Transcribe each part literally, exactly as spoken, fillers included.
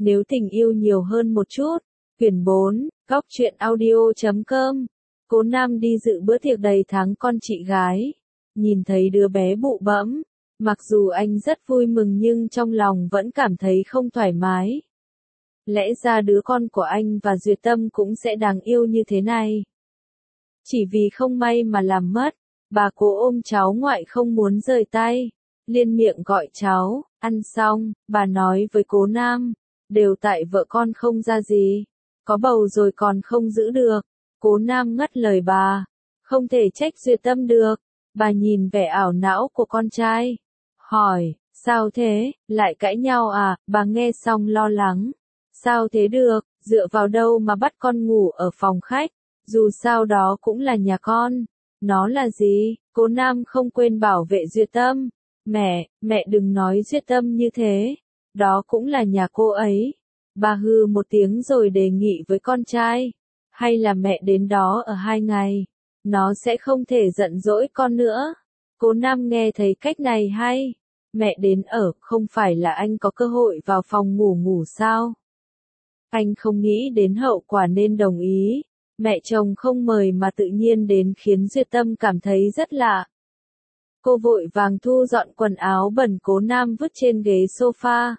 Nếu tình yêu nhiều hơn một chút. Quyển bốn, góc truyện audio chấm com. Cố Nam đi dự bữa tiệc đầy tháng con chị gái. Nhìn thấy đứa bé bụ bẫm. Mặc dù anh rất vui mừng nhưng trong lòng vẫn cảm thấy không thoải mái. Lẽ ra đứa con của anh và Duyệt Tâm cũng sẽ đáng yêu như thế này. Chỉ vì không may mà làm mất, bà cố ôm cháu ngoại không muốn rời tay. Liên miệng gọi cháu, ăn xong, bà nói với Cố Nam, đều tại vợ con không ra gì. Có bầu rồi còn không giữ được. Cố Nam ngắt lời bà, không thể trách Duyệt Tâm được. Bà nhìn vẻ ảo não của con trai. Hỏi, sao thế, lại cãi nhau à? Bà nghe xong lo lắng. Sao thế được, dựa vào đâu mà bắt con ngủ ở phòng khách, dù sao đó cũng là nhà con. Nó là gì? Cố Nam không quên bảo vệ Duyệt Tâm. Mẹ, mẹ đừng nói Duyệt Tâm như thế. Đó cũng là nhà cô ấy. Bà hừ một tiếng rồi đề nghị với con trai. Hay là mẹ đến đó ở hai ngày. Nó sẽ không thể giận dỗi con nữa. Cố Nam nghe thấy cách này hay. Mẹ đến ở, không phải là anh có cơ hội vào phòng ngủ ngủ sao? Anh không nghĩ đến hậu quả nên đồng ý. Mẹ chồng không mời mà tự nhiên đến khiến Duyệt Tâm cảm thấy rất lạ. Cô vội vàng thu dọn quần áo bẩn Cố Nam vứt trên ghế sofa.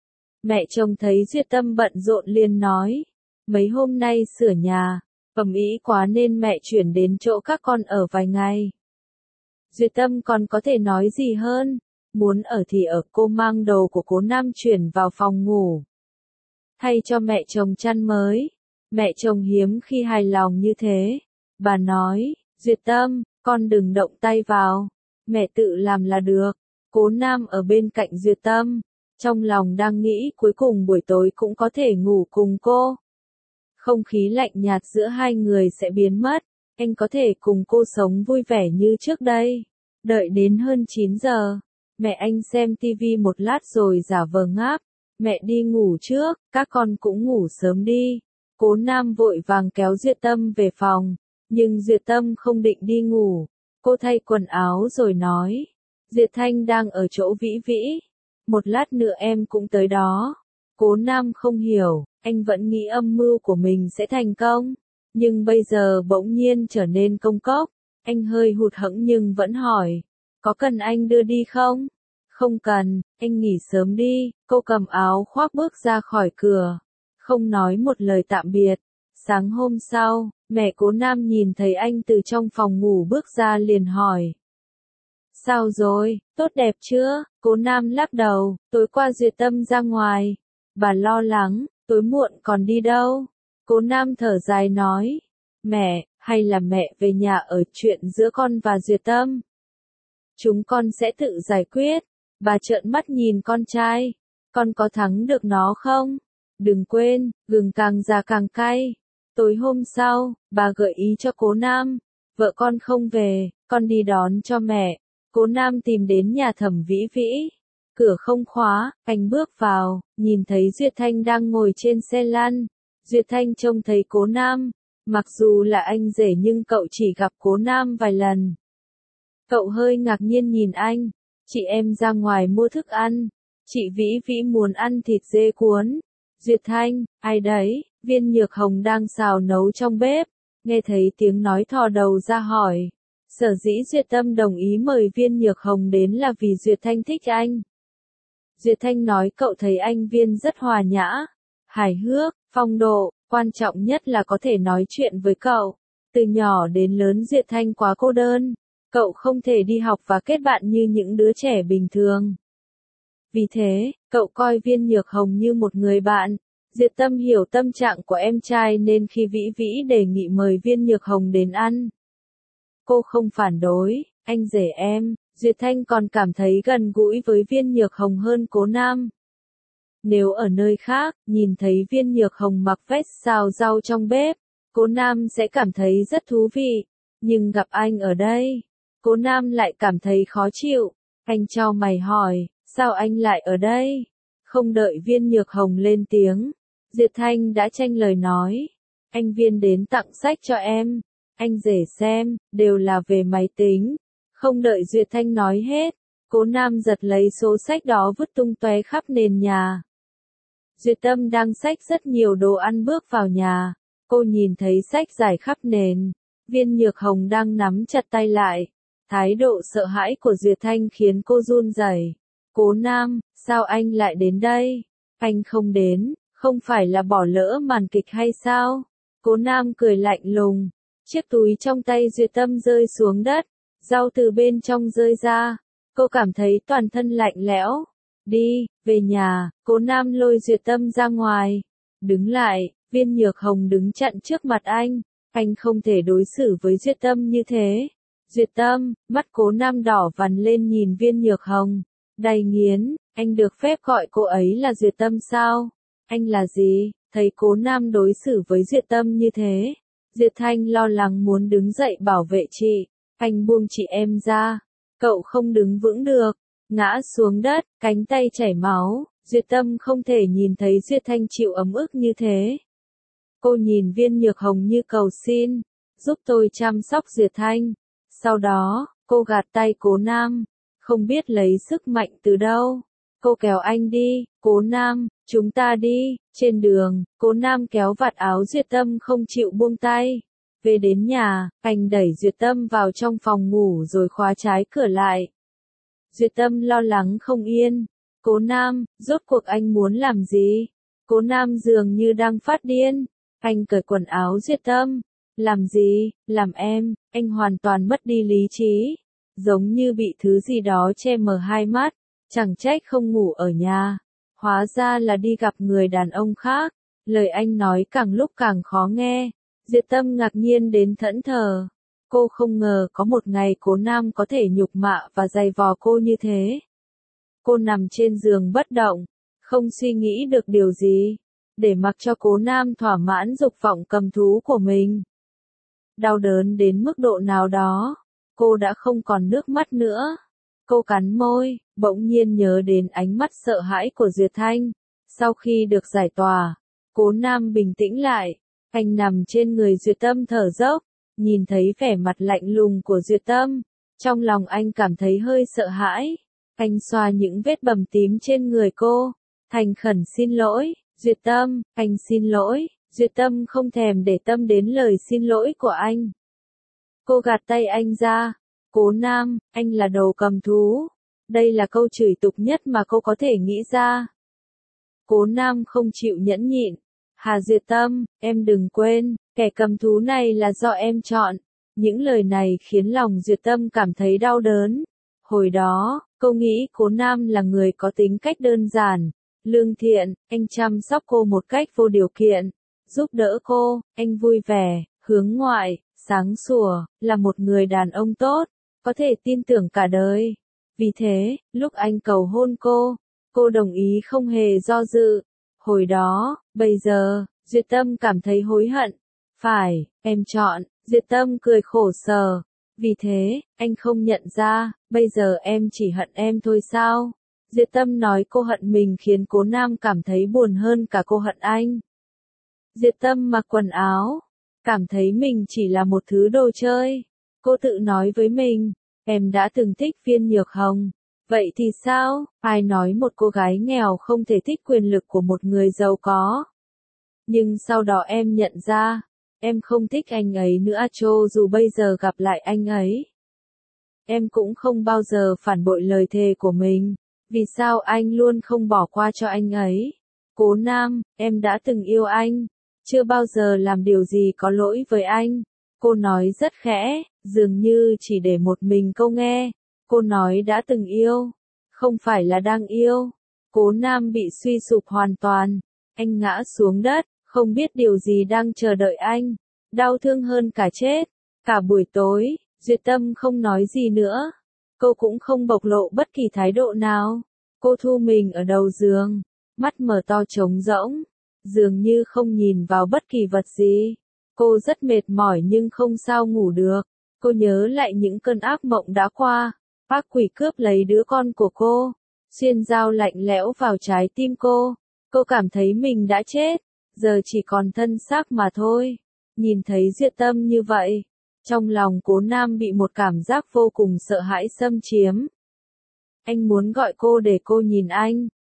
Mẹ chồng thấy Duyệt Tâm bận rộn liền nói. Mấy hôm nay sửa nhà, ầm ĩ quá nên mẹ chuyển đến chỗ các con ở vài ngày. Duyệt Tâm còn có thể nói gì hơn, muốn ở thì ở. Cô mang đồ của Cố Nam chuyển vào phòng ngủ. Thay cho mẹ chồng chăn mới. Mẹ chồng hiếm khi hài lòng như thế. Bà nói, Duyệt Tâm, con đừng động tay vào. Mẹ tự làm là được. Cố Nam ở bên cạnh Duyệt Tâm. Trong lòng đang nghĩ cuối cùng buổi tối cũng có thể ngủ cùng cô. Không khí lạnh nhạt giữa hai người sẽ biến mất. Anh có thể cùng cô sống vui vẻ như trước đây. Đợi đến hơn chín giờ. Mẹ anh xem tivi một lát rồi giả vờ ngáp. Mẹ đi ngủ trước, các con cũng ngủ sớm đi. Cố Nam vội vàng kéo Duyệt Tâm về phòng. Nhưng Duyệt Tâm không định đi ngủ. Cô thay quần áo rồi nói. Duyệt Thanh đang ở chỗ Vĩ Vĩ. Một lát nữa em cũng tới đó. Cố Nam không hiểu, anh vẫn nghĩ âm mưu của mình sẽ thành công. Nhưng bây giờ bỗng nhiên trở nên công cốc. Anh hơi hụt hẫng nhưng vẫn hỏi. Có cần anh đưa đi không? Không cần, anh nghỉ sớm đi. Cô cầm áo khoác bước ra khỏi cửa. Không nói một lời tạm biệt. Sáng hôm sau, mẹ Cố Nam nhìn thấy anh từ trong phòng ngủ bước ra liền hỏi. Sao rồi, tốt đẹp chưa? Cố Nam lắc đầu, tối qua Duyệt Tâm ra ngoài. Bà lo lắng, tối muộn còn đi đâu? Cố Nam thở dài nói. Mẹ, hay là mẹ về nhà ở chuyện giữa con và Duyệt Tâm? Chúng con sẽ tự giải quyết. Bà trợn mắt nhìn con trai. Con có thắng được nó không? Đừng quên, gừng càng già càng cay. Tối hôm sau, bà gợi ý cho Cố Nam. Vợ con không về, con đi đón cho mẹ. Cố Nam tìm đến nhà Thẩm Vĩ Vĩ. Cửa không khóa, anh bước vào, nhìn thấy Duyệt Thanh đang ngồi trên xe lăn. Duyệt Thanh trông thấy Cố Nam. Mặc dù là anh rể nhưng cậu chỉ gặp Cố Nam vài lần. Cậu hơi ngạc nhiên nhìn anh. Chị em ra ngoài mua thức ăn. Chị Vĩ Vĩ muốn ăn thịt dê cuốn. Duyệt Thanh, ai đấy? Viên Nhược Hồng đang xào nấu trong bếp. Nghe thấy tiếng nói thò đầu ra hỏi. Sở dĩ Duyệt Tâm đồng ý mời Viên Nhược Hồng đến là vì Duyệt Thanh thích anh. Duyệt Thanh nói cậu thấy anh Viên rất hòa nhã, hài hước, phong độ, quan trọng nhất là có thể nói chuyện với cậu. Từ nhỏ đến lớn Duyệt Thanh quá cô đơn. Cậu không thể đi học và kết bạn như những đứa trẻ bình thường. Vì thế, cậu coi Viên Nhược Hồng như một người bạn. Duyệt Tâm hiểu tâm trạng của em trai nên khi Vĩ Vĩ đề nghị mời Viên Nhược Hồng đến ăn. Cô không phản đối, anh rể em. Duyệt Thanh còn cảm thấy gần gũi với Viên Nhược Hồng hơn Cố Nam. Nếu ở nơi khác, nhìn thấy Viên Nhược Hồng mặc vest xào rau trong bếp, Cố Nam sẽ cảm thấy rất thú vị. Nhưng gặp anh ở đây, Cố Nam lại cảm thấy khó chịu. Anh chau mày hỏi, sao anh lại ở đây? Không đợi Viên Nhược Hồng lên tiếng, Duyệt Thanh đã tranh lời nói. Anh Viên đến tặng sách cho em. Anh rể xem, đều là về máy tính. Không đợi Duyệt Thanh nói hết, Cố Nam giật lấy số sách đó vứt tung tóe khắp nền nhà. Duyệt Tâm đang xách rất nhiều đồ ăn bước vào nhà. Cô nhìn thấy xách rải khắp nền. Viên Nhược Hồng đang nắm chặt tay lại. Thái độ sợ hãi của Duyệt Thanh khiến cô run rẩy. Cố Nam, sao anh lại đến đây? Anh không đến, không phải là bỏ lỡ màn kịch hay sao? Cố Nam cười lạnh lùng. Chiếc túi trong tay Duyệt Tâm rơi xuống đất. Rau từ bên trong rơi ra. Cô cảm thấy toàn thân lạnh lẽo. Đi, về nhà. Cố Nam lôi Duyệt Tâm ra ngoài. Đứng lại, Viên Nhược Hồng đứng chặn trước mặt anh. Anh không thể đối xử với Duyệt Tâm như thế. Duyệt Tâm, mắt Cố Nam đỏ vằn lên nhìn Viên Nhược Hồng. Đầy nghiến, anh được phép gọi cô ấy là Duyệt Tâm sao? Anh là gì? Thấy Cố Nam đối xử với Duyệt Tâm như thế. Duyệt Thanh lo lắng muốn đứng dậy bảo vệ chị. Anh buông chị em ra. Cậu không đứng vững được. Ngã xuống đất, cánh tay chảy máu. Duyệt Tâm không thể nhìn thấy Duyệt Thanh chịu ấm ức như thế. Cô nhìn Viên Nhược Hồng như cầu xin. Giúp tôi chăm sóc Duyệt Thanh. Sau đó, cô gạt tay Cố Nam. Không biết lấy sức mạnh từ đâu. Cô kéo anh đi. Cố Nam, chúng ta đi. Trên đường, Cố Nam kéo vạt áo Duyệt Tâm không chịu buông tay. Về đến nhà, anh đẩy Duyệt Tâm vào trong phòng ngủ rồi khóa trái cửa lại. Duyệt Tâm lo lắng không yên. Cố Nam, rốt cuộc anh muốn làm gì? Cố Nam dường như đang phát điên. Anh cởi quần áo Duyệt Tâm. Làm gì? Làm em? Anh hoàn toàn mất đi lý trí. Giống như bị thứ gì đó che mờ hai mắt. Chẳng trách không ngủ ở nhà. Hóa ra là đi gặp người đàn ông khác. Lời anh nói càng lúc càng khó nghe. Duyệt Tâm ngạc nhiên đến thẫn thờ. Cô không ngờ có một ngày Cố Nam có thể nhục mạ và giày vò cô như thế. Cô nằm trên giường bất động, không suy nghĩ được điều gì, để mặc cho Cố Nam thỏa mãn dục vọng cầm thú của mình. Đau đớn đến mức độ nào đó, cô đã không còn nước mắt nữa. Cô cắn môi, bỗng nhiên nhớ đến ánh mắt sợ hãi của Duyệt Thanh. Sau khi được giải tỏa, Cố Nam bình tĩnh lại. Anh nằm trên người Duyệt Tâm thở dốc, nhìn thấy vẻ mặt lạnh lùng của Duyệt Tâm. Trong lòng anh cảm thấy hơi sợ hãi. Anh xoa những vết bầm tím trên người cô. Thành khẩn xin lỗi, Duyệt Tâm, anh xin lỗi. Duyệt Tâm không thèm để tâm đến lời xin lỗi của anh. Cô gạt tay anh ra. Cố Nam, anh là đồ cầm thú. Đây là câu chửi tục nhất mà cô có thể nghĩ ra. Cố Nam không chịu nhẫn nhịn. Hà Duyệt Tâm, em đừng quên, kẻ cầm thú này là do em chọn. Những lời này khiến lòng Duyệt Tâm cảm thấy đau đớn. Hồi đó, cô nghĩ Cố Nam là người có tính cách đơn giản, lương thiện, anh chăm sóc cô một cách vô điều kiện, giúp đỡ cô, anh vui vẻ, hướng ngoại, sáng sủa, là một người đàn ông tốt, có thể tin tưởng cả đời. Vì thế, lúc anh cầu hôn cô, cô đồng ý không hề do dự. Hồi đó, bây giờ, Duyệt Tâm cảm thấy hối hận. Phải, em chọn. Duyệt Tâm cười khổ sở. Vì thế, anh không nhận ra, bây giờ em chỉ hận em thôi sao? Duyệt Tâm nói cô hận mình khiến Cố Nam cảm thấy buồn hơn cả cô hận anh. Duyệt Tâm mặc quần áo, cảm thấy mình chỉ là một thứ đồ chơi. Cô tự nói với mình, em đã từng thích Viên Nhược Hồng. Vậy thì sao? Ai nói một cô gái nghèo không thể thích quyền lực của một người giàu có? Nhưng sau đó em nhận ra, em không thích anh ấy nữa cho dù bây giờ gặp lại anh ấy. Em cũng không bao giờ phản bội lời thề của mình. Vì sao anh luôn không bỏ qua cho anh ấy? Cố Nam, em đã từng yêu anh. Chưa bao giờ làm điều gì có lỗi với anh. Cô nói rất khẽ, dường như chỉ để một mình câu nghe. Cô nói đã từng yêu, không phải là đang yêu. Cố Nam bị suy sụp hoàn toàn. Anh ngã xuống đất, không biết điều gì đang chờ đợi anh. Đau thương hơn cả chết. Cả buổi tối, Duyệt Tâm không nói gì nữa. Cô cũng không bộc lộ bất kỳ thái độ nào. Cô thu mình ở đầu giường, mắt mở to trống rỗng, dường như không nhìn vào bất kỳ vật gì. Cô rất mệt mỏi nhưng không sao ngủ được. Cô nhớ lại những cơn ác mộng đã qua. Ác quỷ cướp lấy đứa con của cô, xuyên dao lạnh lẽo vào trái tim cô. Cô cảm thấy mình đã chết, giờ chỉ còn thân xác mà thôi. Nhìn thấy Duyệt Tâm như vậy, trong lòng Cố Nam bị một cảm giác vô cùng sợ hãi xâm chiếm. Anh muốn gọi cô để cô nhìn anh,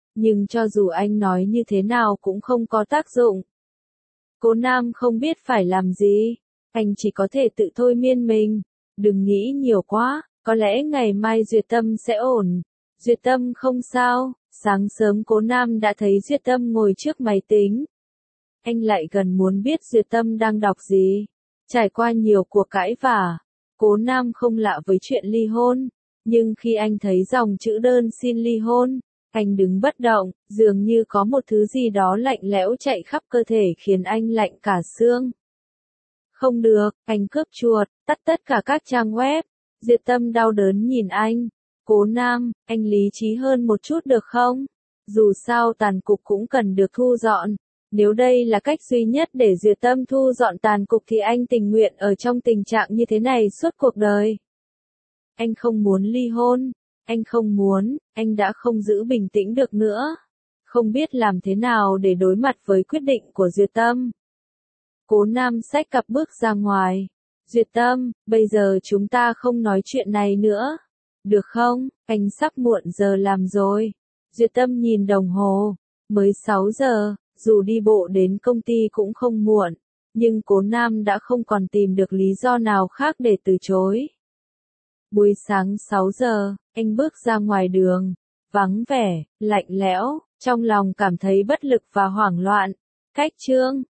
Nhưng cho dù anh nói như thế nào cũng không có tác dụng. Cố Nam không biết phải làm gì, anh chỉ có thể tự thôi miên mình, đừng nghĩ nhiều quá, có lẽ ngày mai Duyệt Tâm sẽ ổn. Duyệt Tâm không sao, sáng sớm Cố Nam đã thấy Duyệt Tâm ngồi trước máy tính. Anh lại gần muốn biết Duyệt Tâm đang đọc gì. Trải qua nhiều cuộc cãi vã, Cố Nam không lạ với chuyện ly hôn, nhưng khi anh thấy dòng chữ đơn xin ly hôn, anh đứng bất động, dường như có một thứ gì đó lạnh lẽo chạy khắp cơ thể khiến anh lạnh cả xương. Không được, anh cướp chuột, tắt tất cả các trang web. Duyệt Tâm đau đớn nhìn anh. Cố Nam, anh lý trí hơn một chút được không? Dù sao tàn cục cũng cần được thu dọn. Nếu đây là cách duy nhất để Duyệt Tâm thu dọn tàn cục thì anh tình nguyện ở trong tình trạng như thế này suốt cuộc đời. Anh không muốn ly hôn. Anh không muốn, anh đã không giữ bình tĩnh được nữa. Không biết làm thế nào để đối mặt với quyết định của Duyệt Tâm. Cố Nam xách cặp bước ra ngoài. Duyệt Tâm, bây giờ chúng ta không nói chuyện này nữa. Được không, anh sắp muộn giờ làm rồi. Duyệt Tâm nhìn đồng hồ. Mới sáu giờ, dù đi bộ đến công ty cũng không muộn. Nhưng Cố Nam đã không còn tìm được lý do nào khác để từ chối. Buổi sáng sáu giờ, anh bước ra ngoài đường. Vắng vẻ, lạnh lẽo, trong lòng cảm thấy bất lực và hoảng loạn. Cách chương